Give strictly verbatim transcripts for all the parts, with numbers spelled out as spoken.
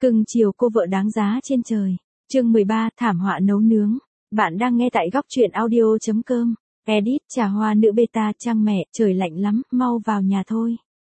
Cưng chiều cô vợ đáng giá trên trời. Chương mười ba, thảm họa nấu nướng. Bạn đang nghe tại góc truyện audio chấm com. Edit trà hoa nữ beta. Trang mẹ, trời lạnh lắm, mau vào nhà thôi.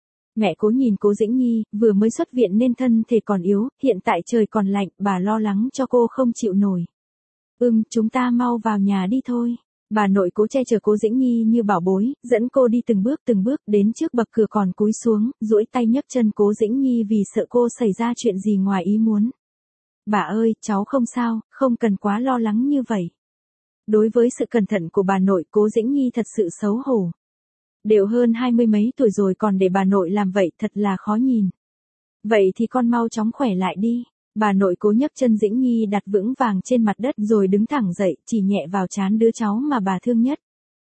Mẹ Cố nhìn Cố Dĩnh Nhi, vừa mới xuất viện nên thân thể còn yếu, hiện tại trời còn lạnh, bà lo lắng cho cô không chịu nổi. Ừm, chúng ta mau vào nhà đi thôi. Bà nội Cố che chở Cố Dĩnh Nhi như bảo bối, dẫn cô đi từng bước từng bước đến trước bậc cửa còn cúi xuống, duỗi tay nhấc chân Cố Dĩnh Nhi vì sợ cô xảy ra chuyện gì ngoài ý muốn. Bà ơi, cháu không sao, không cần quá lo lắng như vậy. Đối với sự cẩn thận của bà nội, Cố Dĩnh Nhi thật sự xấu hổ. Đều hơn hai mươi mấy tuổi rồi còn để bà nội làm vậy thật là khó nhìn. Vậy thì con mau chóng khỏe lại đi. Bà nội Cố nhấc chân Dĩnh Nhi đặt vững vàng trên mặt đất rồi đứng thẳng dậy, chỉ nhẹ vào trán đứa cháu mà bà thương nhất.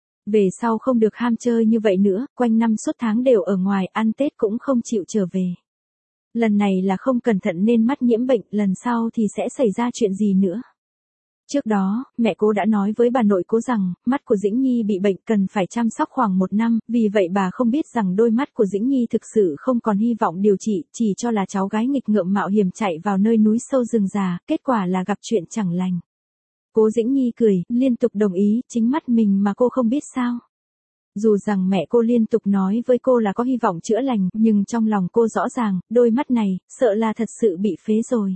Về sau không được ham chơi như vậy nữa, quanh năm suốt tháng đều ở ngoài, ăn Tết cũng không chịu trở về. Lần này là không cẩn thận nên mắt nhiễm bệnh, lần sau thì sẽ xảy ra chuyện gì nữa. Trước đó, mẹ Cố đã nói với bà nội Cố rằng, mắt của Dĩnh Nhi bị bệnh cần phải chăm sóc khoảng một năm, vì vậy bà không biết rằng đôi mắt của Dĩnh Nhi thực sự không còn hy vọng điều trị, chỉ cho là cháu gái nghịch ngợm mạo hiểm chạy vào nơi núi sâu rừng già, kết quả là gặp chuyện chẳng lành. Cố Dĩnh Nhi cười, liên tục đồng ý, chính mắt mình mà cô không biết sao. Dù rằng mẹ cô liên tục nói với cô là có hy vọng chữa lành, nhưng trong lòng cô rõ ràng, đôi mắt này, sợ là thật sự bị phế rồi.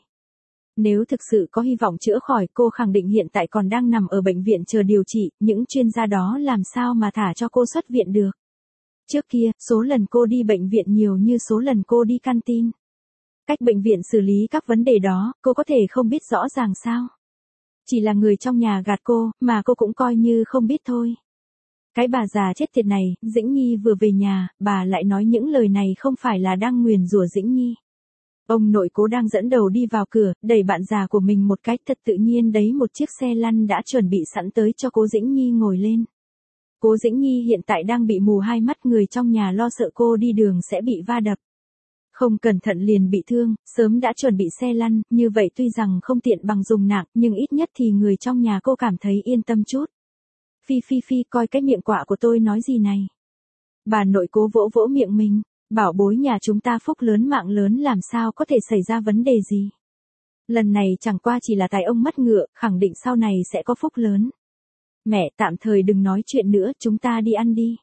Nếu thực sự có hy vọng chữa khỏi, cô khẳng định hiện tại còn đang nằm ở bệnh viện chờ điều trị, những chuyên gia đó làm sao mà thả cho cô xuất viện được. Trước kia, số lần cô đi bệnh viện nhiều như số lần cô đi canteen. Cách bệnh viện xử lý các vấn đề đó, cô có thể không biết rõ ràng sao. Chỉ là người trong nhà gạt cô, mà cô cũng coi như không biết thôi. Cái bà già chết tiệt này, Dĩnh Nhi vừa về nhà, bà lại nói những lời này không phải là đang nguyền rủa Dĩnh Nhi. Ông nội Cố đang dẫn đầu đi vào cửa, đẩy bạn già của mình một cái, thật tự nhiên đấy một chiếc xe lăn đã chuẩn bị sẵn tới cho Cố Dĩnh Nhi ngồi lên. Cố Dĩnh Nhi hiện tại đang bị mù hai mắt, người trong nhà lo sợ cô đi đường sẽ bị va đập. Không cẩn thận liền bị thương, sớm đã chuẩn bị xe lăn, như vậy tuy rằng không tiện bằng dùng nặng, nhưng ít nhất thì người trong nhà cô cảm thấy yên tâm chút. Phi phi phi, coi cái miệng quạ của tôi nói gì này. Bà nội Cố vỗ vỗ miệng mình. Bảo bối nhà chúng ta phúc lớn mạng lớn, làm sao có thể xảy ra vấn đề gì. Lần này chẳng qua chỉ là tài ông mất ngựa, khẳng định sau này sẽ có phúc lớn. Mẹ, tạm thời đừng nói chuyện nữa, chúng ta đi ăn đi.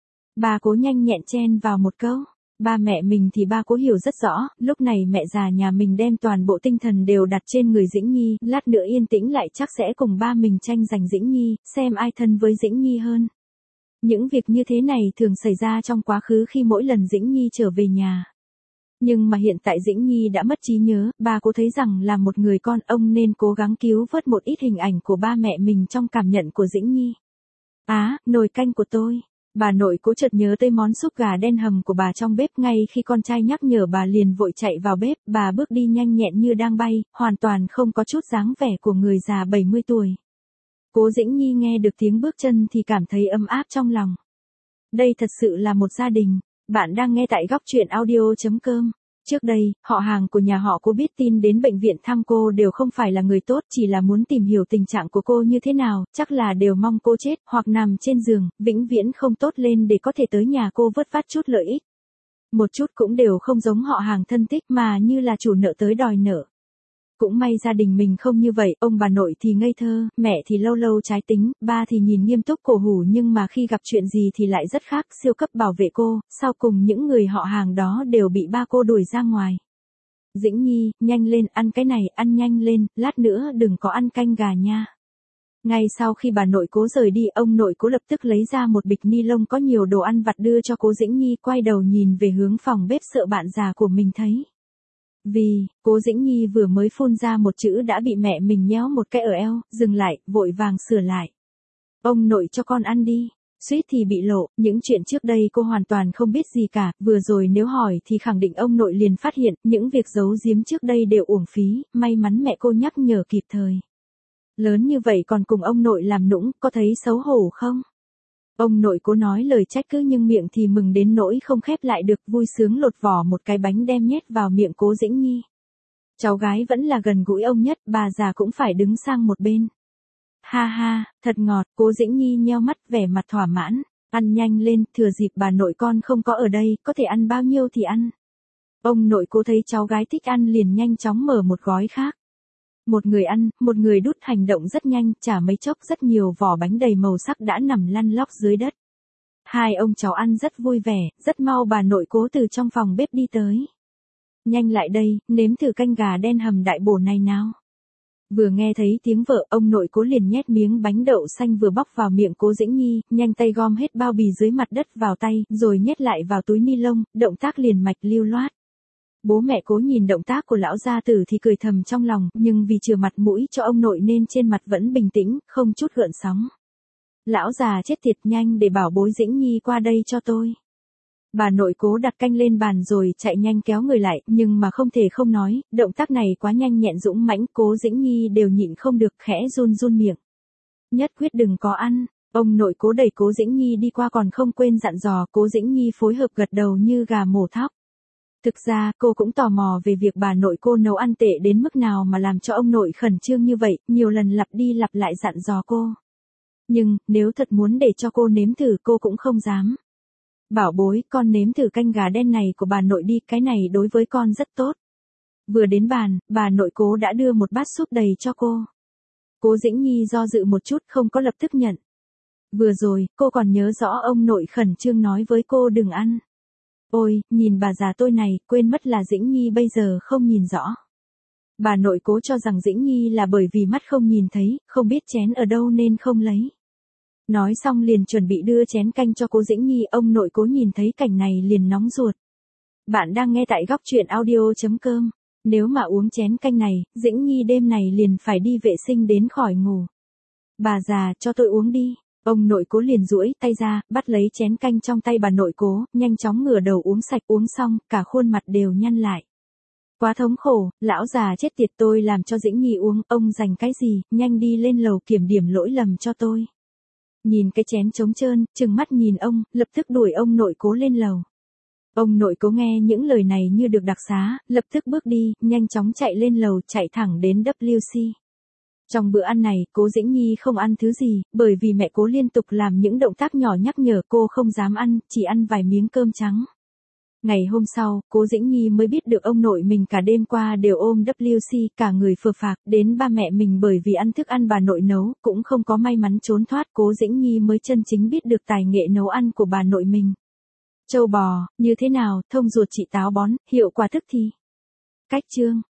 Bà Cố nhanh nhẹn chen vào một câu. Ba mẹ mình thì ba Cố hiểu rất rõ, lúc này mẹ già nhà mình đem toàn bộ tinh thần đều đặt trên người Dĩnh Nhi, lát nữa yên tĩnh lại chắc sẽ cùng ba mình tranh giành Dĩnh Nhi, xem ai thân với Dĩnh Nhi hơn. Những việc như thế này thường xảy ra trong quá khứ khi mỗi lần Dĩnh Nhi trở về nhà. Nhưng mà hiện tại Dĩnh Nhi đã mất trí nhớ, bà Cố thấy rằng là một người con ông nên cố gắng cứu vớt một ít hình ảnh của ba mẹ mình trong cảm nhận của Dĩnh Nhi. Á, nồi canh của tôi. Bà nội Cố chợt nhớ tới món súp gà đen hầm của bà trong bếp, ngay khi con trai nhắc nhở bà liền vội chạy vào bếp, bà bước đi nhanh nhẹn như đang bay, hoàn toàn không có chút dáng vẻ của người già bảy mươi tuổi. Cố Dĩnh Nhi nghe được tiếng bước chân thì cảm thấy ấm áp trong lòng. Đây thật sự là một gia đình. Bạn đang nghe tại góc truyện audio chấm com. Trước đây, họ hàng của nhà họ Cố biết tin đến bệnh viện thăm cô đều không phải là người tốt, chỉ là muốn tìm hiểu tình trạng của cô như thế nào, chắc là đều mong cô chết, hoặc nằm trên giường, vĩnh viễn không tốt lên để có thể tới nhà cô vớt vát chút lợi ích. Một chút cũng đều không giống họ hàng thân thích mà như là chủ nợ tới đòi nợ. Cũng may gia đình mình không như vậy, ông bà nội thì ngây thơ, mẹ thì lâu lâu trái tính, ba thì nhìn nghiêm túc cổ hủ, nhưng mà khi gặp chuyện gì thì lại rất khác, siêu cấp bảo vệ cô, sau cùng những người họ hàng đó đều bị ba cô đuổi ra ngoài. Dĩnh Nhi, nhanh lên, ăn cái này, ăn nhanh lên, lát nữa đừng có ăn canh gà nha. Ngay sau khi bà nội Cố rời đi, ông nội Cố lập tức lấy ra một bịch ni lông có nhiều đồ ăn vặt đưa cho Cố Dĩnh Nhi, quay đầu nhìn về hướng phòng bếp sợ bạn già của mình thấy. Vì, Cố Dĩnh Nhi vừa mới phun ra một chữ đã bị mẹ mình nhéo một cái ở eo, dừng lại, vội vàng sửa lại. Ông nội cho con ăn đi. Suýt thì bị lộ, những chuyện trước đây cô hoàn toàn không biết gì cả, vừa rồi nếu hỏi thì khẳng định ông nội liền phát hiện, những việc giấu giếm trước đây đều uổng phí, may mắn mẹ cô nhắc nhở kịp thời. Lớn như vậy còn cùng ông nội làm nũng, có thấy xấu hổ không? Ông nội Cố nói lời trách cứ nhưng miệng thì mừng đến nỗi không khép lại được, vui sướng lột vỏ một cái bánh đem nhét vào miệng Cố Dĩnh Nhi. Cháu gái vẫn là gần gũi ông nhất, bà già cũng phải đứng sang một bên. Ha ha, thật ngọt, Cố Dĩnh Nhi nheo mắt vẻ mặt thỏa mãn, ăn nhanh lên, thừa dịp bà nội con không có ở đây, có thể ăn bao nhiêu thì ăn. Ông nội Cố thấy cháu gái thích ăn liền nhanh chóng mở một gói khác. Một người ăn, một người đút, hành động rất nhanh, chả mấy chốc rất nhiều vỏ bánh đầy màu sắc đã nằm lăn lóc dưới đất. Hai ông cháu ăn rất vui vẻ, rất mau bà nội Cố từ trong phòng bếp đi tới. Nhanh lại đây, nếm thử canh gà đen hầm đại bổ này nào. Vừa nghe thấy tiếng vợ, ông nội Cố liền nhét miếng bánh đậu xanh vừa bóc vào miệng Cố Dĩnh Nhi, nhanh tay gom hết bao bì dưới mặt đất vào tay, rồi nhét lại vào túi ni lông, động tác liền mạch lưu loát. Bố mẹ Cố nhìn động tác của lão gia tử thì cười thầm trong lòng, nhưng vì chừa mặt mũi cho ông nội nên trên mặt vẫn bình tĩnh, không chút gợn sóng. Lão già chết tiệt, nhanh để bảo bối Dĩnh Nhi qua đây cho tôi. Bà nội Cố đặt canh lên bàn rồi chạy nhanh kéo người lại, nhưng mà không thể không nói, động tác này quá nhanh nhẹn dũng mãnh, Cố Dĩnh Nhi đều nhịn không được, khẽ run run miệng. Nhất quyết đừng có ăn. Ông nội Cố đẩy Cố Dĩnh Nhi đi qua còn không quên dặn dò. Cố Dĩnh Nhi phối hợp gật đầu như gà mổ thóc. Thực ra, cô cũng tò mò về việc bà nội cô nấu ăn tệ đến mức nào mà làm cho ông nội khẩn trương như vậy, nhiều lần lặp đi lặp lại dặn dò cô. Nhưng, nếu thật muốn để cho cô nếm thử cô cũng không dám. Bảo bối, con nếm thử canh gà đen này của bà nội đi, cái này đối với con rất tốt. Vừa đến bàn, bà nội Cố đã đưa một bát súp đầy cho cô. Cố Dĩnh Nhi do dự một chút không có lập tức nhận. Vừa rồi, cô còn nhớ rõ ông nội khẩn trương nói với cô đừng ăn. Ôi, nhìn bà già tôi này, quên mất là Dĩnh Nhi bây giờ không nhìn rõ. Bà nội Cố cho rằng Dĩnh Nhi là bởi vì mắt không nhìn thấy, không biết chén ở đâu nên không lấy. Nói xong liền chuẩn bị đưa chén canh cho Cố Dĩnh Nhi, ông nội Cố nhìn thấy cảnh này liền nóng ruột. Bạn đang nghe tại góc truyện audio chấm com. Nếu mà uống chén canh này, Dĩnh Nhi đêm này liền phải đi vệ sinh đến khỏi ngủ. Bà già, cho tôi uống đi. Ông nội Cố liền duỗi tay ra, bắt lấy chén canh trong tay bà nội Cố, nhanh chóng ngửa đầu uống sạch, uống xong, cả khuôn mặt đều nhăn lại. Quá thống khổ, lão già chết tiệt, tôi làm cho Dĩnh Nhi uống, ông dành cái gì, nhanh đi lên lầu kiểm điểm lỗi lầm cho tôi. Nhìn cái chén trống trơn, trừng mắt nhìn ông, lập tức đuổi ông nội Cố lên lầu. Ông nội Cố nghe những lời này như được đặc xá, lập tức bước đi, nhanh chóng chạy lên lầu, chạy thẳng đến W C. Trong bữa ăn này, Cố Dĩnh Nhi không ăn thứ gì, bởi vì mẹ Cố liên tục làm những động tác nhỏ nhắc nhở cô không dám ăn, chỉ ăn vài miếng cơm trắng. Ngày hôm sau, Cố Dĩnh Nhi mới biết được ông nội mình cả đêm qua đều ôm W C, cả người phờ phạc, đến ba mẹ mình bởi vì ăn thức ăn bà nội nấu, cũng không có may mắn trốn thoát. Cố Dĩnh Nhi mới chân chính biết được tài nghệ nấu ăn của bà nội mình. Châu bò, như thế nào, thông ruột trị táo bón, hiệu quả tức thì. Cách chương.